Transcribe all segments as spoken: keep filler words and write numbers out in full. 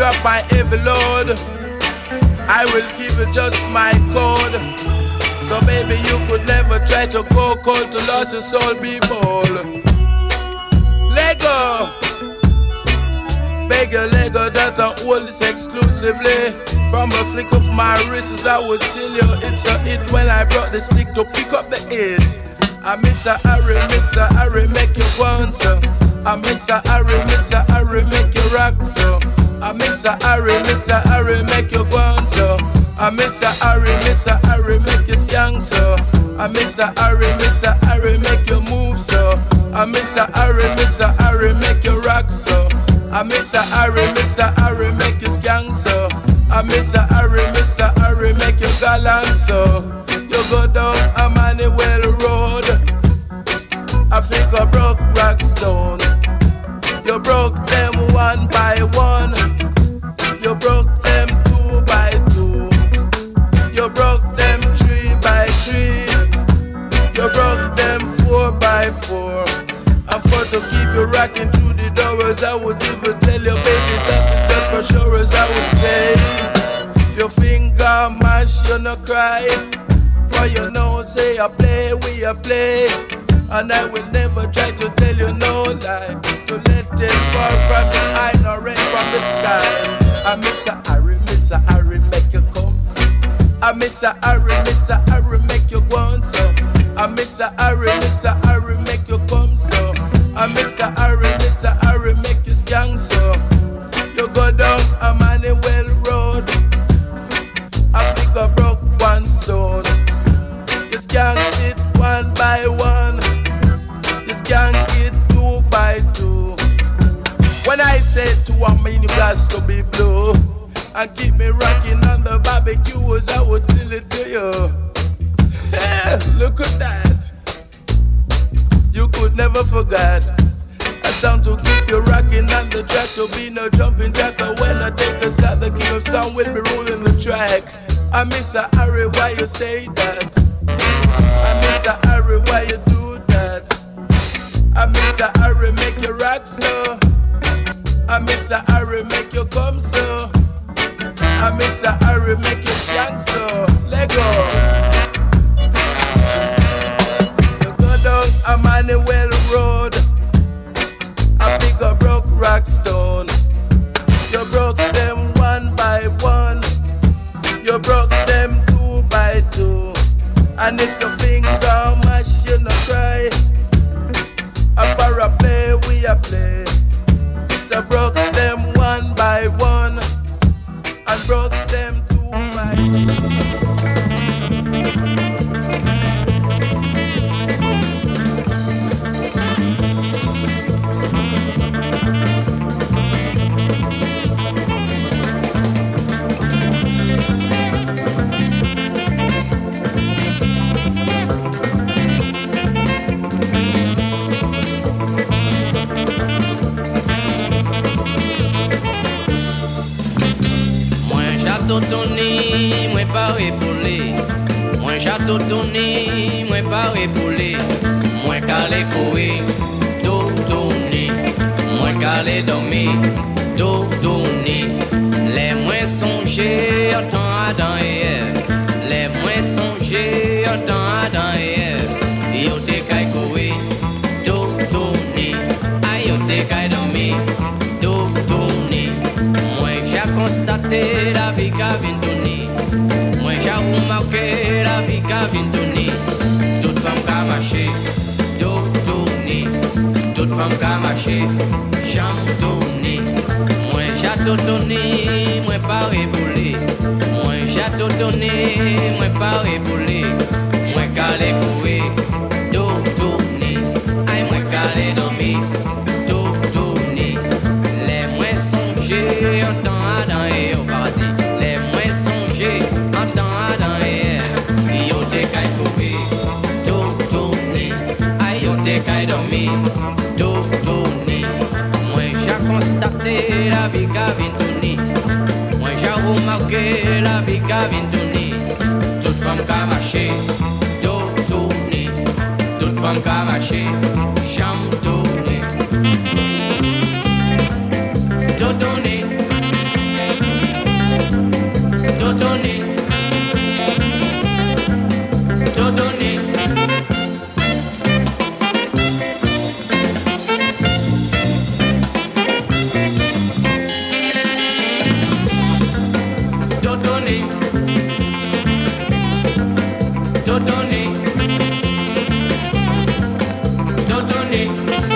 drop my heavy load, I will give you just my code. So baby, you could never try to go cold to lose your soul, be bold. Lego, beg your Lego that I hold this exclusively. From a flick of my wrists, I would tell you it's a hit when I brought the stick to pick up the edge. I miss a Harry, miss a Harry, make you bounce. I miss a Harry, miss a Harry, make you rock so. I miss a Harry, miss a Harry, make you bounce. I miss a Harry, miss a Harry, make you skank so. I miss a Harry, miss a Harry, make you move so. I miss a Harry, miss a Harry, make you rock so. I miss a Harry, miss a Harry, make you skank so. I miss a Harry, miss a Harry, make you gallant so. You go down Emmanuel Road, I think I broke rock stone. You broke them one by one, you broke them two by two, you broke them three by three, you broke them four by four. And for to keep you rocking through the doors, I would even tell you, baby, that just for sure as I would say. If your finger mash, you no cry. For you know, say I play, we a play. And I will never try to tell you no lie. To let it fall from the eye, nor rain from the sky. I miss a Harry, miss a Harry, make you come see. I miss a Harry, miss a Harry, make you go on so. I miss a Harry, miss a Harry, make you come so. I miss a Harry, miss a Harry, make you skank so. You go down Emmanuel Road, I think I broke one stone. You skank it one by one, you skank it two by two. When I said to a man you got to be blue and keep me rocking on the barbecues, I would tell it to you. Yeah, look at that. You could never forget a sound to keep you rocking on the track. To be no jumping jack, but when I take a start, the king of sound will be ruling the track. I miss a Harry, why you say that? I miss a Harry, why you do that? I miss a Harry, make you rock so. I miss a Harry, make you come so. I miss a Harry, make you skank so. Let go. You go down Emmanuel Road, I think I broke rock stone. You broke them one by one, you broke them two by two. And if your finger mash, you no cry. A para play, we a play. So broke them one by one, and broke them two by two. Tourné, moi pas épaulé. Moi château tourné, moi pas épaulé. Moi calé coué, tout tourné. Moi calé dormi, tout tourné. Les moins songés en temps Adam et Ève. Les moins songés en temps Adam et Ève. Yo te caille coué, tout tourné. Aïe yo te caille dormi, tout tourné. Moi j'ai constaté la vie qu'a vient tourner. Moi j'ai remarqué la vie qu'a vient tourner. Toute femme qu'a marché, tout tourner. Toute femme qu'a marché, jambe tourner. Moi j'ai tout donné, moi pas épaulé. Moi j'ai tout donné, moi pas épaulé. Moi calé coué, tout tourner. Aïe moi calé dormi, tout tourner. Les moins songés en temps Adam et au paradis. Les moins songés en temps Adam et Ève. Yo te caille coué, tout tourner. Aïe yo te caille dormi, tout tourner. Moi j'ai constaté la vie qu'a vient tourner. Moi j'ai remarqué la vie qu'a vient tourner. Toute femme qu'a marché, tout tourner. Toute femme qu'a marché, jambe tourner. Tout tourner. Totoni, Totoni.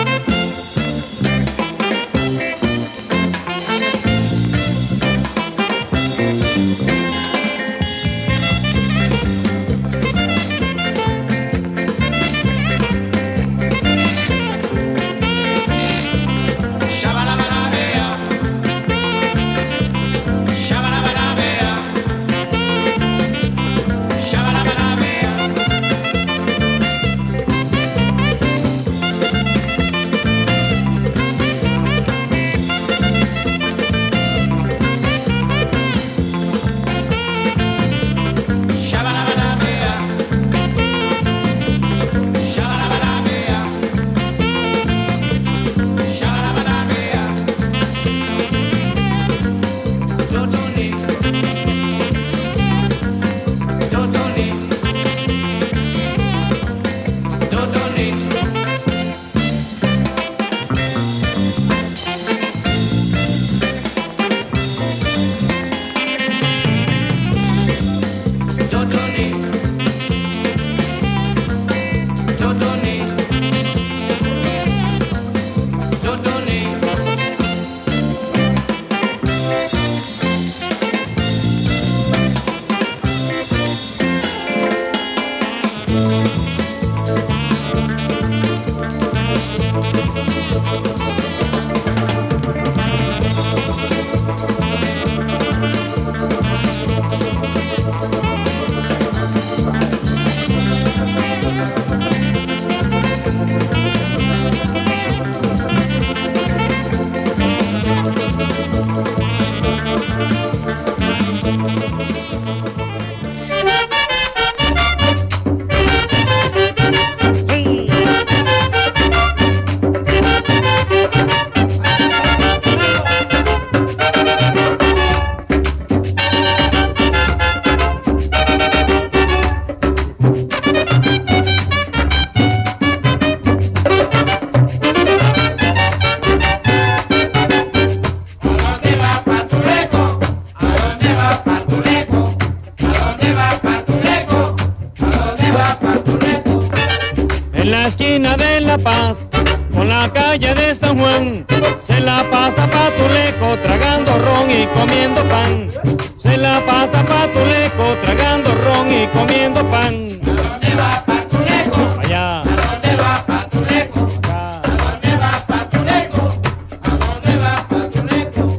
La Paz, por la calle de San Juan, se la pasa Patuleco tragando ron y comiendo pan. Se la pasa Patuleco tragando ron y comiendo pan. ¿A dónde va Patuleco? Allá. ¿A dónde va Patuleco? Acá. ¿A dónde va Patuleco? ¿A dónde va Patuleco?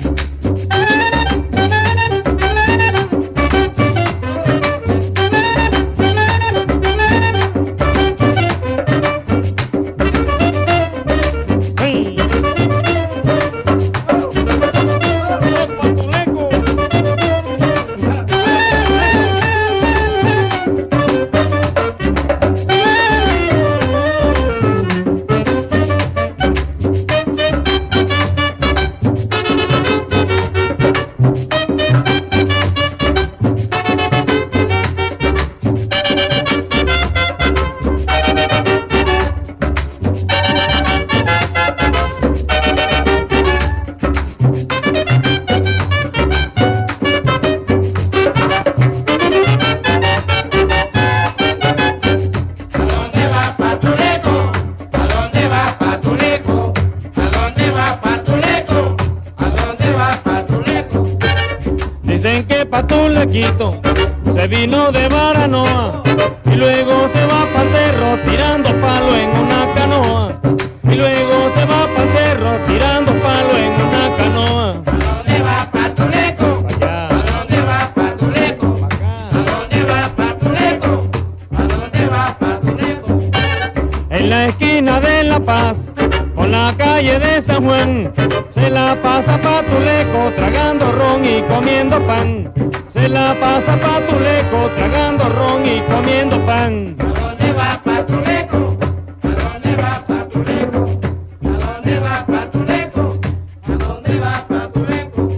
Patulequito se vino de Baranoa y luego se va pa'l cerro tirando palo en una canoa. Y luego se va pa'l cerro tirando palo en una canoa. ¿A dónde va Patuleco? Allá. ¿A dónde va Patuleco? Acá. ¿A dónde va Patuleco? ¿A dónde va Patuleco? En la esquina de La Paz, por la calle de San Juan, se la pasa Patuleco tragando ron y comiendo pan. Se la pasa Patuleco tragando ron y comiendo pan. ¿A dónde va Patuleco? ¿A dónde va Patuleco? ¿A dónde va Patuleco? ¿A dónde va Patuleco?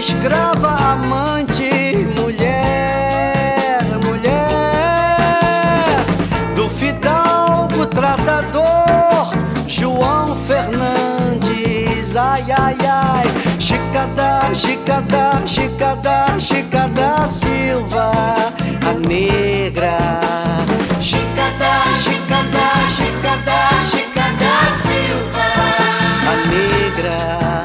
escrava, amante, mulher, mulher do fidalgo tratador João Fernandes. Ai, ai, ai, Chicada, Chicada, Chicada, Chicada Silva, a negra. Chicada, Chicada, Chicada, Chicada Silva, a negra.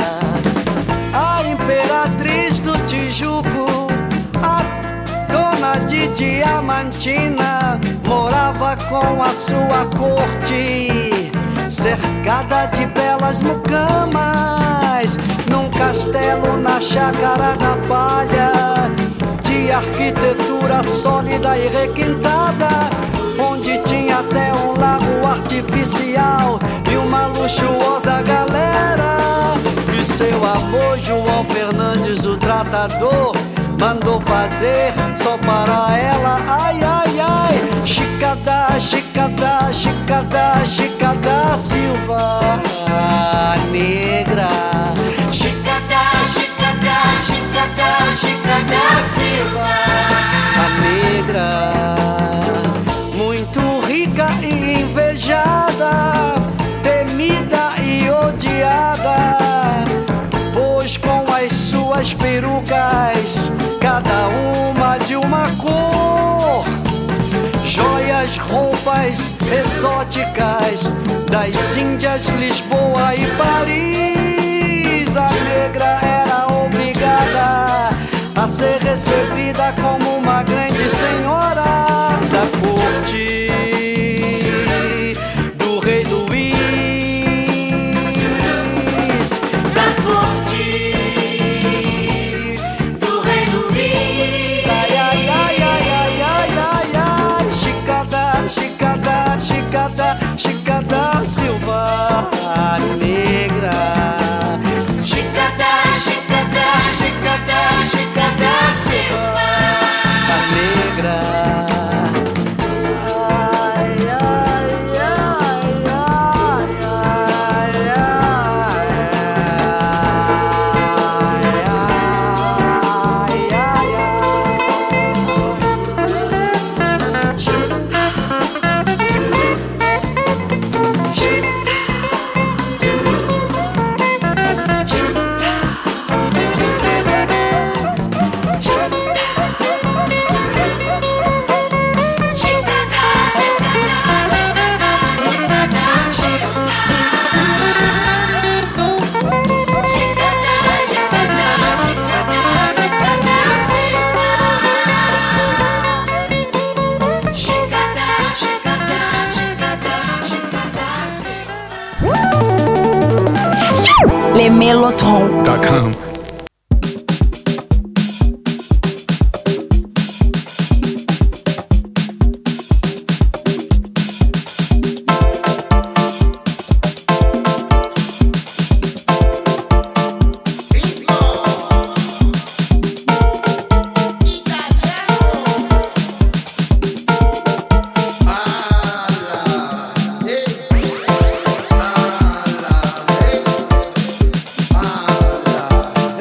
A imperatriz do Tijuco, a dona de Diamantina, morava com a sua corte, cercada de belas mucamas, num castelo na chácara da palha, de arquitetura sólida e requintada, onde tinha até um lago artificial e uma luxuosa galera. E seu avô João Fernandes, o tratador, mandou fazer só para ela. Ai, ai, ai, Chicada, Chicada, Chicada, Chicada Silva, a negra. Chicada, Chicada, Chicada, Chicada Silva, a negra. Muito rica e invejada, temida e odiada, pois com as suas perucas, cada uma de uma cor, joias, roupas exóticas das Índias, Lisboa e Paris, a negra era obrigada a ser recebida como uma grande senhora da corte do rei Luís, da corte do rei Luís. Ai, ai, ai, ai, ai, ai, ai, ai, Chicada, Chicada, Chicada, Chicada Silva, a negra. Chicada, Chicada, Chicada, Chicada Silva, a negra. Ai, ai, ai, ai, ai, ai, ai, ai, Les Mélotrons. .com. Ala,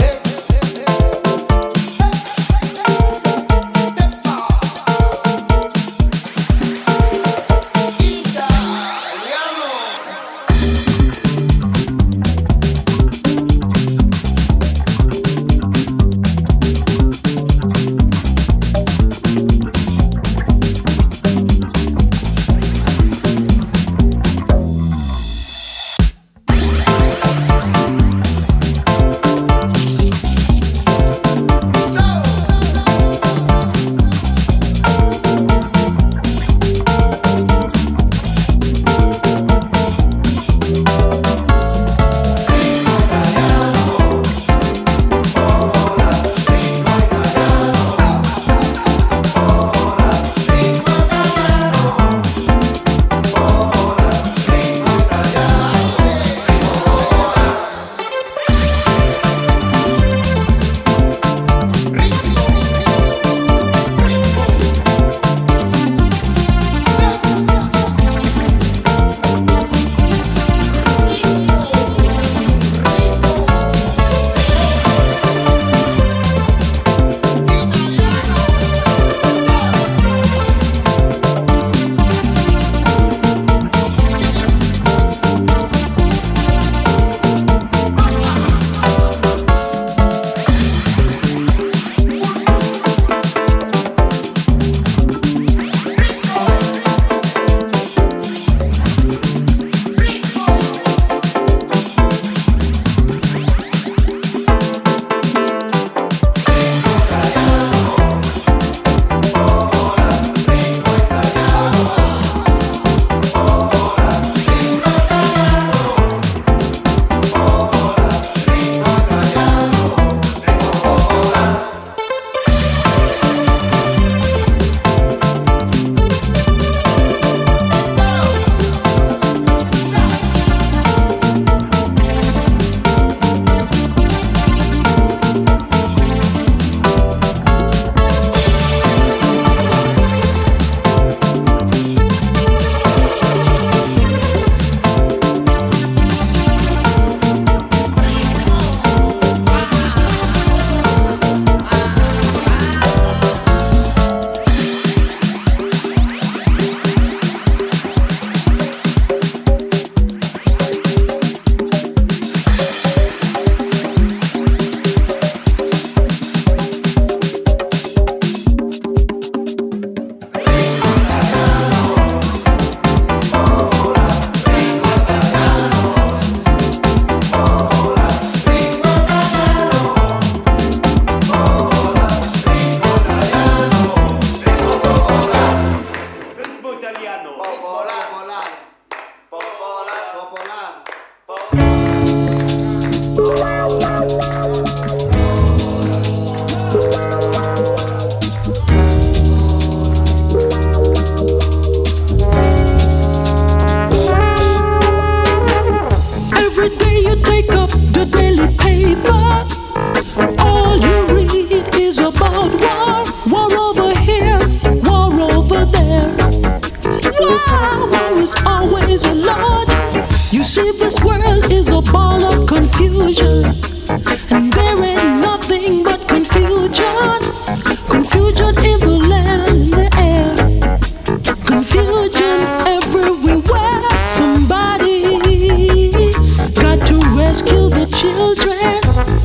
confusion, and there ain't nothing but confusion. Confusion in the land and in the air, confusion everywhere. Somebody got to rescue the children.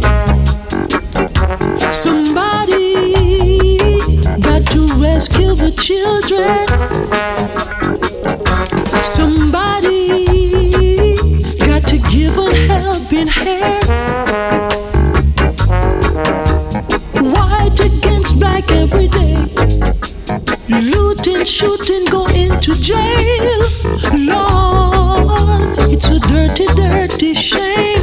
Somebody got to rescue the children. Somebody got to give a helping hand. White against black every day. Looting, shooting, go into jail. Lord, it's a dirty, dirty shame.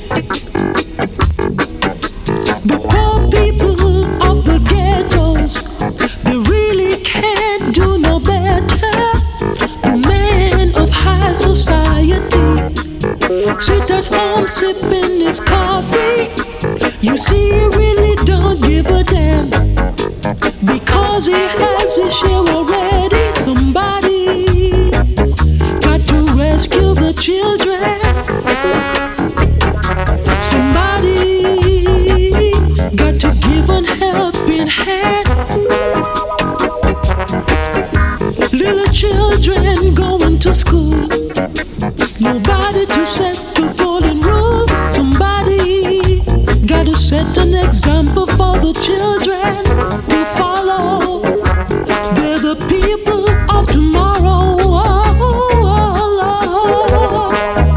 The poor people of the ghettos, they really can't do no better. The man of high society sit at home sipping his coffee. You see, he really don't give a damn, because he has his share already. Somebody got to rescue the children. Somebody got to give a helping hand. Little children going to school, nobody to set the golden rule. Somebody gotta set an example for the children to follow. They're the people of tomorrow. Oh, oh, Lord.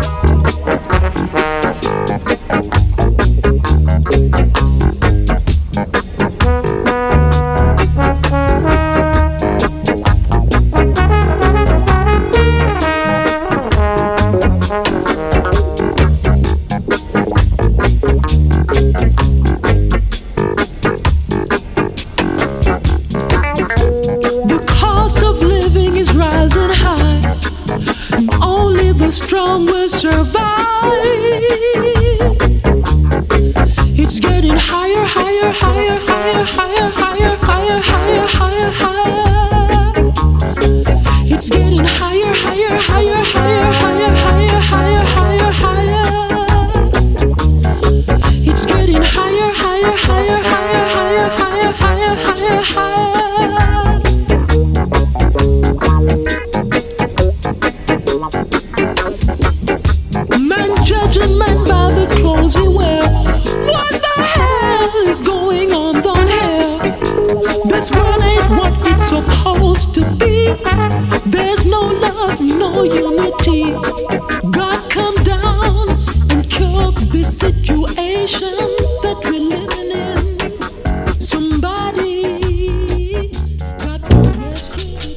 Strong will survive. It's getting higher, higher, higher, higher, higher, higher, higher, higher, higher, higher. It's getting higher, higher, higher, higher, higher, higher, higher, higher, higher. It's getting higher, higher, higher, higher, higher, higher, higher, higher, higher. Judging men by the clothes he wear. What the hell is going on down here? This world ain't what it's supposed to be. There's no love, no unity. God come down and cure this situation that we're living in. Somebody got to rescue the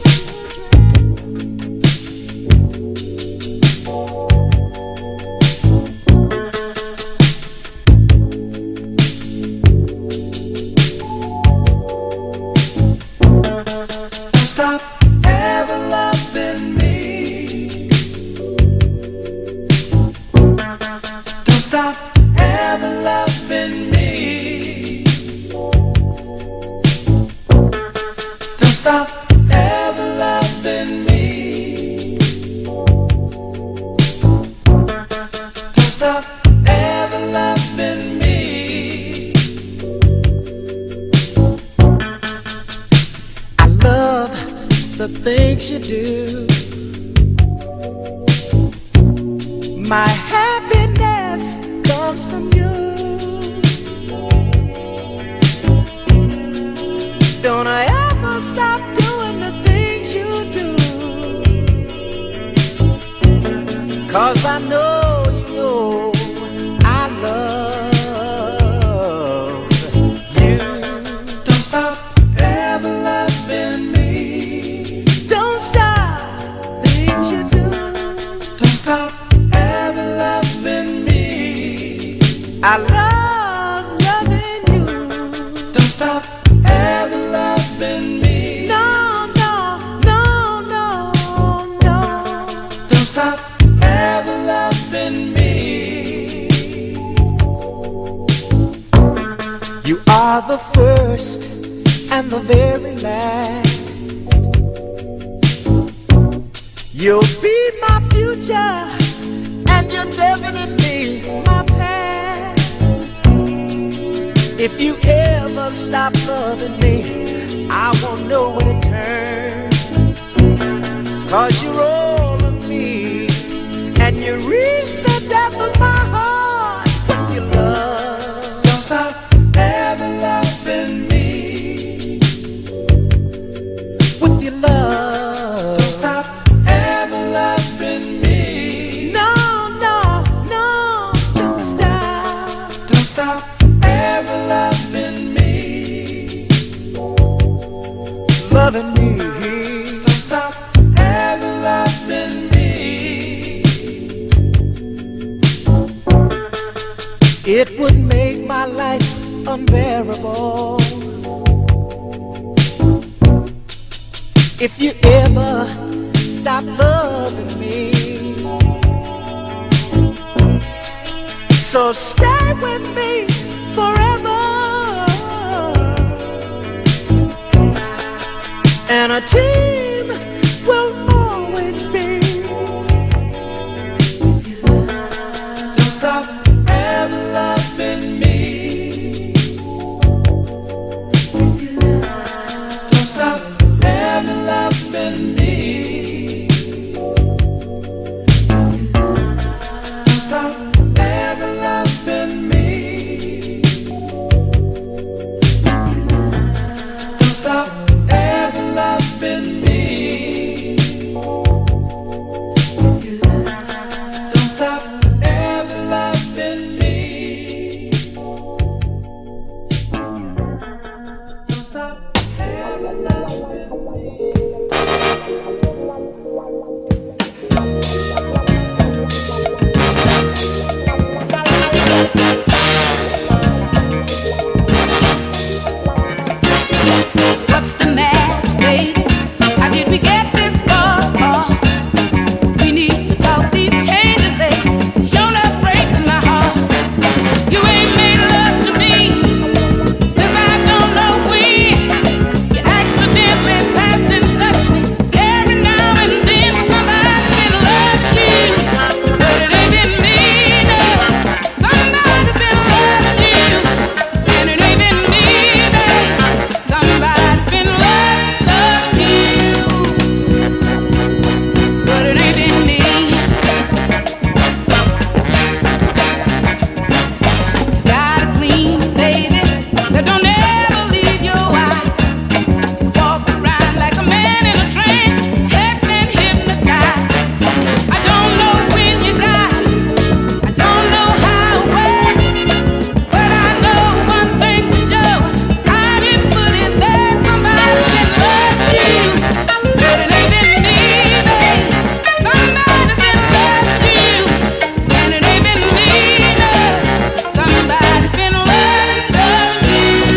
Stop ever loving me. Don't stop ever loving me. Don't stop ever loving me. Don't stop ever loving me. I love the things you do. My happiness comes from you. Don't I ever stop doing the things you do, 'cause I know you know I love you. Don't stop ever loving me. Don't stop things you do. Don't stop ever loving me. I love loving you. Don't stop ever loving me. No, no, no, no, no. Don't stop ever loving me. You are the first and the very last. You'll be my future, and you're definitely my past. If you ever stop loving me, I won't know when to turn. Cause you're all of me, and you reach the depth of my heart with your love. Don't stop ever loving me with your love. Don't stop ever loving me. No, no, no, don't stop. Don't stop ever loving me. Loving me. Don't stop ever loving me. It would make my life unbearable if you ever stop loving me. So stay with me forever, and a team will always be. Don't stop ever loving me. Don't stop ever loving me. Don't stop ever loving me. Don't stop ever loving me. Don't stop ever loving me. Don't stop ever loving me. What's the matter, baby? How did we get this far? We need to talk these changes, baby. Shown up breaking my heart. You ain't made love to me since I don't know when. You accidentally pass and touch me every now and then when somebody's been loving you, but it ain't been me, no. Somebody's been loving you, and it ain't been me, babe. Somebody's been loving you, but it ain't been me. Got a clean baby that don't ever leave your eye. Walk around like a man in a trance, head's been hypnotized. I don't know when you died, I don't know how it went, but I know one thing for sure, I didn't put it there. Somebody's been loving you, but it ain't been me, babe. Somebody's been loving you, and it ain't been me, no. Somebody's been loving, loving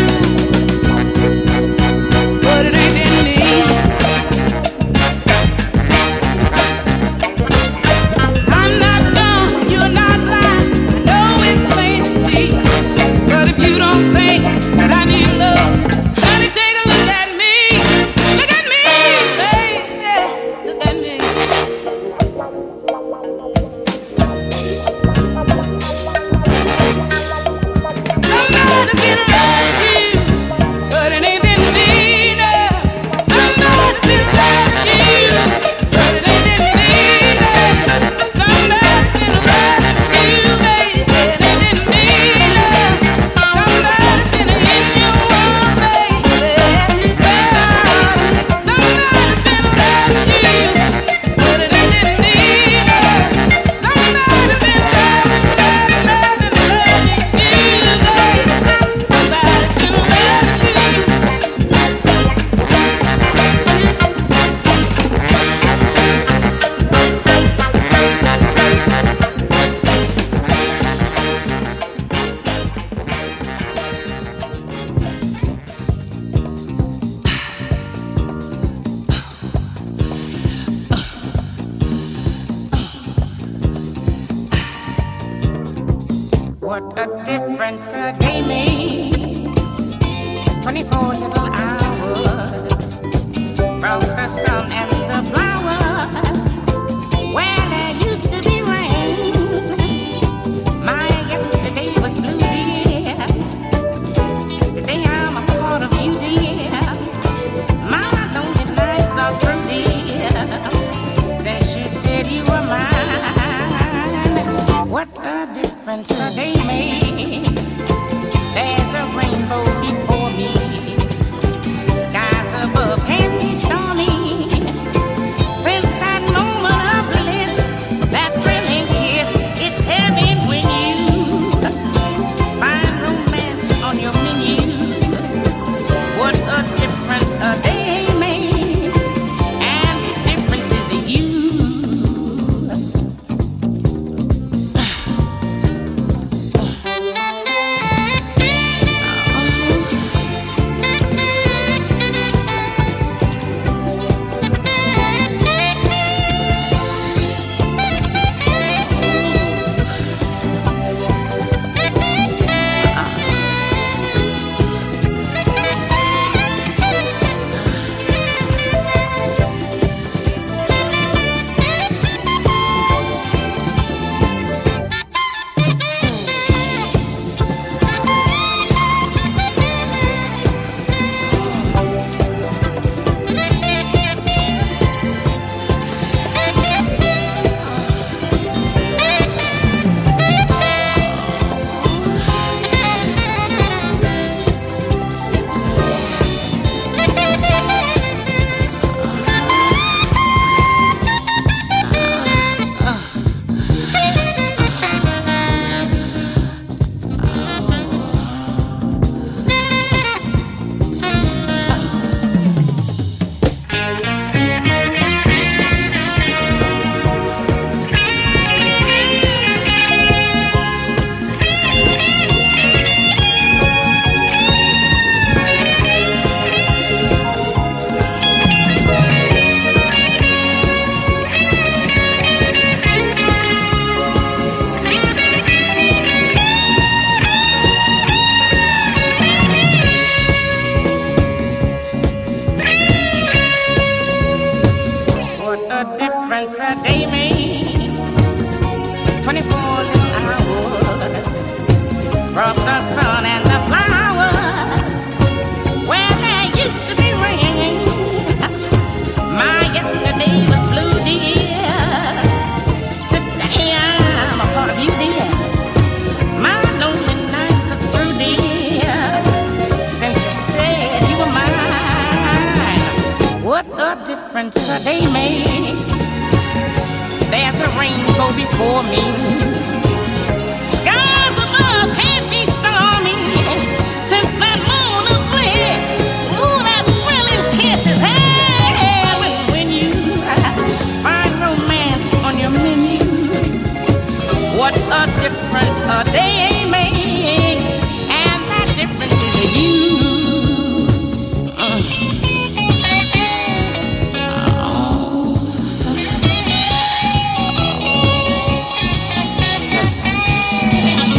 you, but it ain't been me. I'm not dumb, you're not blind. I know it's plain to see. But if you don't think that I need love, honey, take a look at me. Look at me, baby. Look at me. Somebody's been loving you, but it ain't been me, no. Somebody's been loving you, but it ain't been me, baby. Somebody's been loving you, baby, it ain't been me, no. Somebody's been in your arms, baby. Somebody's been loving you, but it ain't been me, no. Somebody's been loving, loving, loving, loving you, baby. Somebody's been loving you. What a difference a day makes. twenty-four little hours from the sun and the flowers. Where there used to be rain, my yesterday was blue, dear. difference a day makes. There's a rainbow before me. Skies above can be stormy. Since that moment of bliss, that thrilling kiss, it's heaven when you find romance on your menu. What a difference a day makes, and the difference is in you. What a difference a day makes. twenty-four little hours brought the sun and the flowers where there used to be rain. My yesterday was blue, dear. Today I'm a part of you, dear. My lonely nights are through, dear. Since you said you were mine, what a difference a day makes. There's a rainbow before me. Skies above can't be stormy. Since that moment of bliss, ooh, that thrilling kiss is heaven when you find romance on your menu. What a difference a day makes, and that difference is you. Just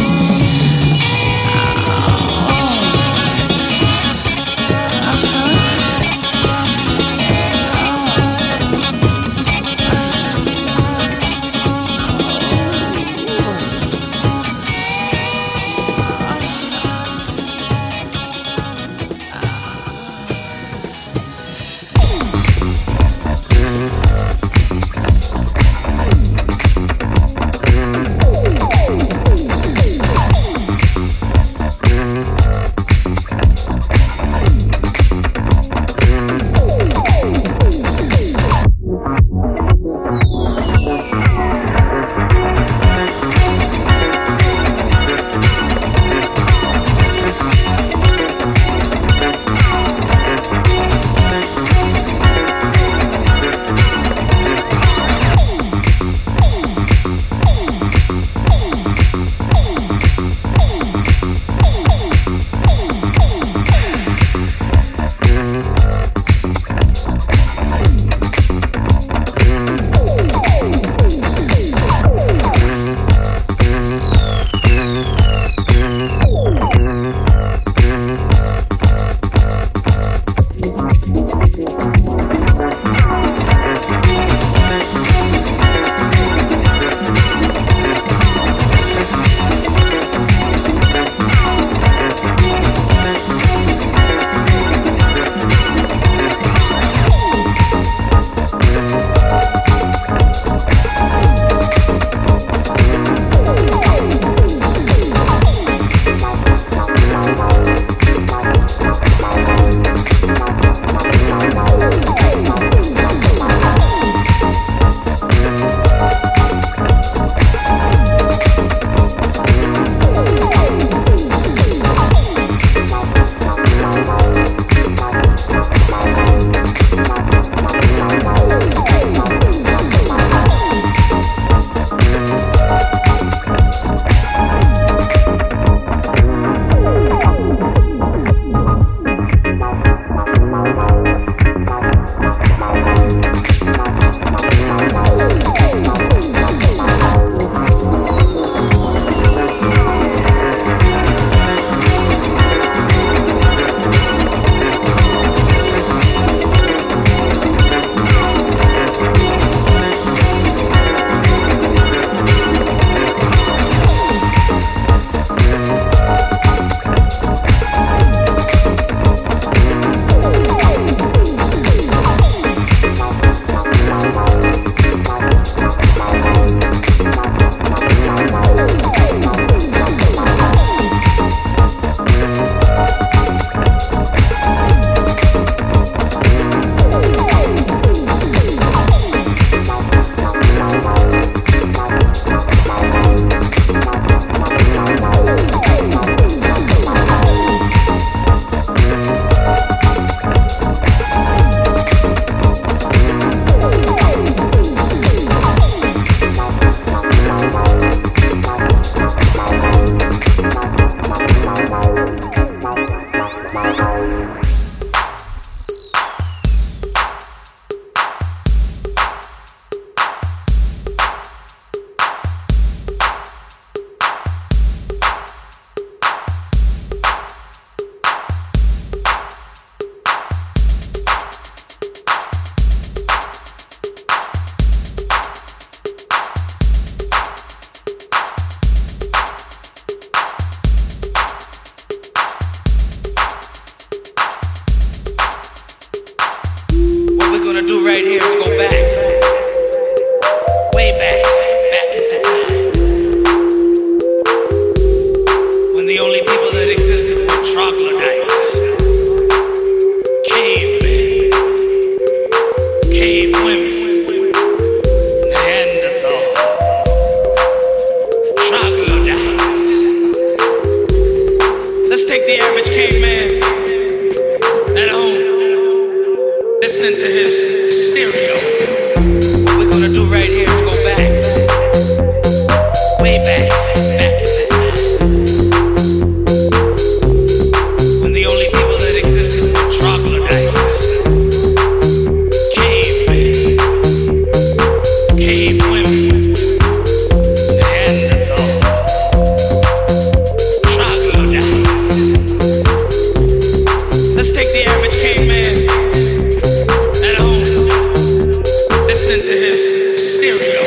do right here is go back, way back, back into time, when the only people that existed were troglodytes, cavemen, cave women, Neanderthal, troglodytes. Let's take the average caveman at home, listening to his stereo. What we're gonna do right here is go back, way back, back into time, when the only people that existed were troglodytes, cavemen, cave women, Neanderthal, troglodytes. Let's take the average caveman at home, listening to his stereo.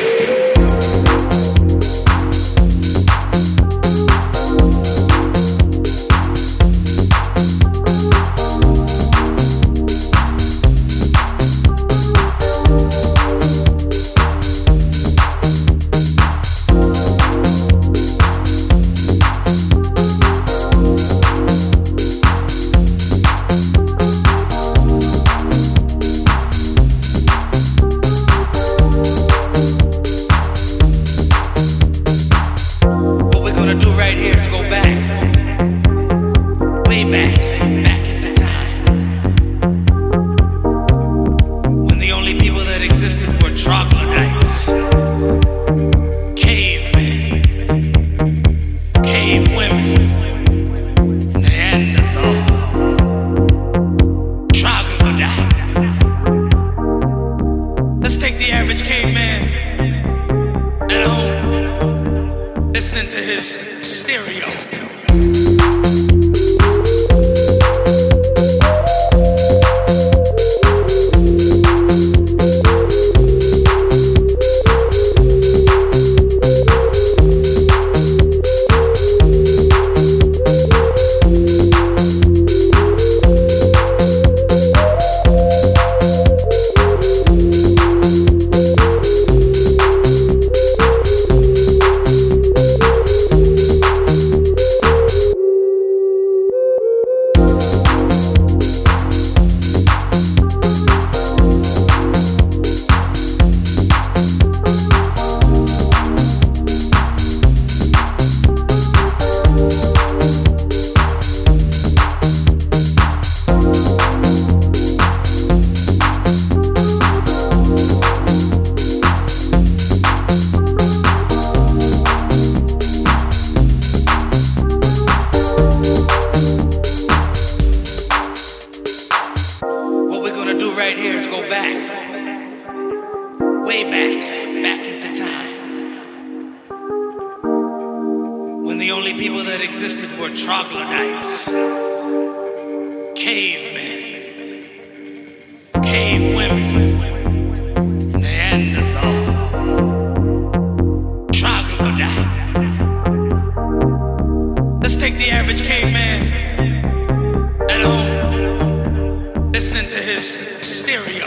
What we're gonna do right here is go back, way back, back into time, when the only people that existed were troglodytes, cavemen, cave women, Neanderthal, troglodyte. Let's take the average caveman at home, listening to his stereo. What we're gonna do right here is go back, way back, back into time, when the only people that existed were troglodytes, cavemen, cave women, Neanderthal, troglodyte. Let's take the average caveman at home, listening to his stereo.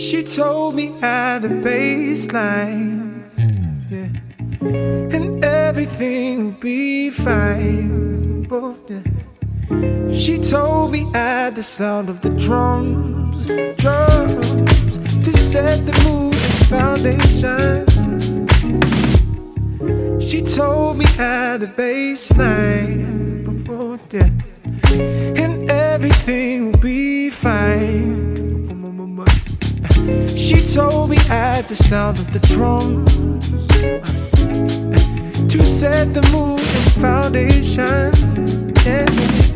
She told me at the baseline, yeah, and everything will be fine. Oh, yeah. She told me at the sound of the drums, drums, to set the mood and foundation. She told me at the baseline, oh, yeah, and everything will be fine. She told me at the sound of the drums to set the mood and foundation. Yeah.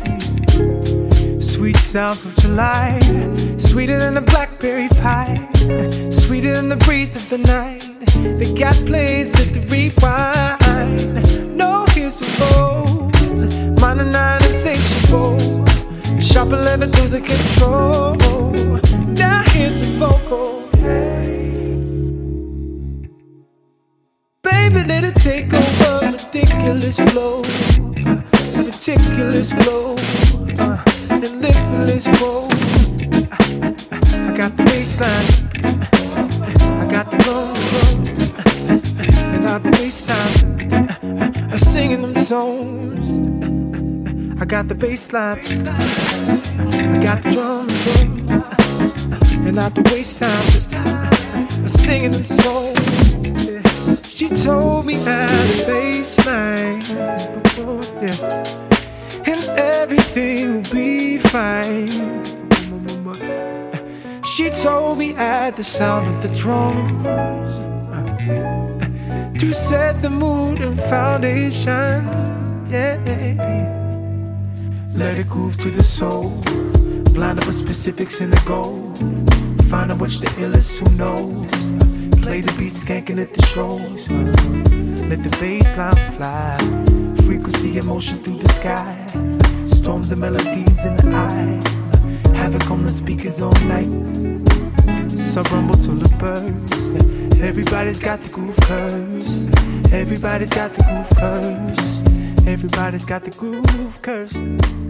Sweet sounds of July, sweeter than the blackberry pie, sweeter than the breeze of the night. They got places to rewind. No, here's a rose, minor nine insatiable, sharp eleven losing control. Now here's a vocal, baby, let it take over. Ridiculous flow, meticulous glow, uh, and limitless quo. I got the bassline, I got the drum, and out the bassline, I'm singing them songs. I got the bassline, I got the drum, and out the bassline, I'm singing them songs. She told me at the baseline, yeah, and everything will be fine. She told me at the sound of the drums to set the mood and foundation, yeah. Let it groove to the soul, blind up with specifics in the goal. Find out which the illest who knows. Play the beat, skanking at the shows. Let the bass line fly. Frequency and motion through the sky. Storms and melodies in the eye. Havoc on the speakers all night. So rumble till it bursts. Everybody's got the groove curse. Everybody's got the groove curse. Everybody's got the groove curse.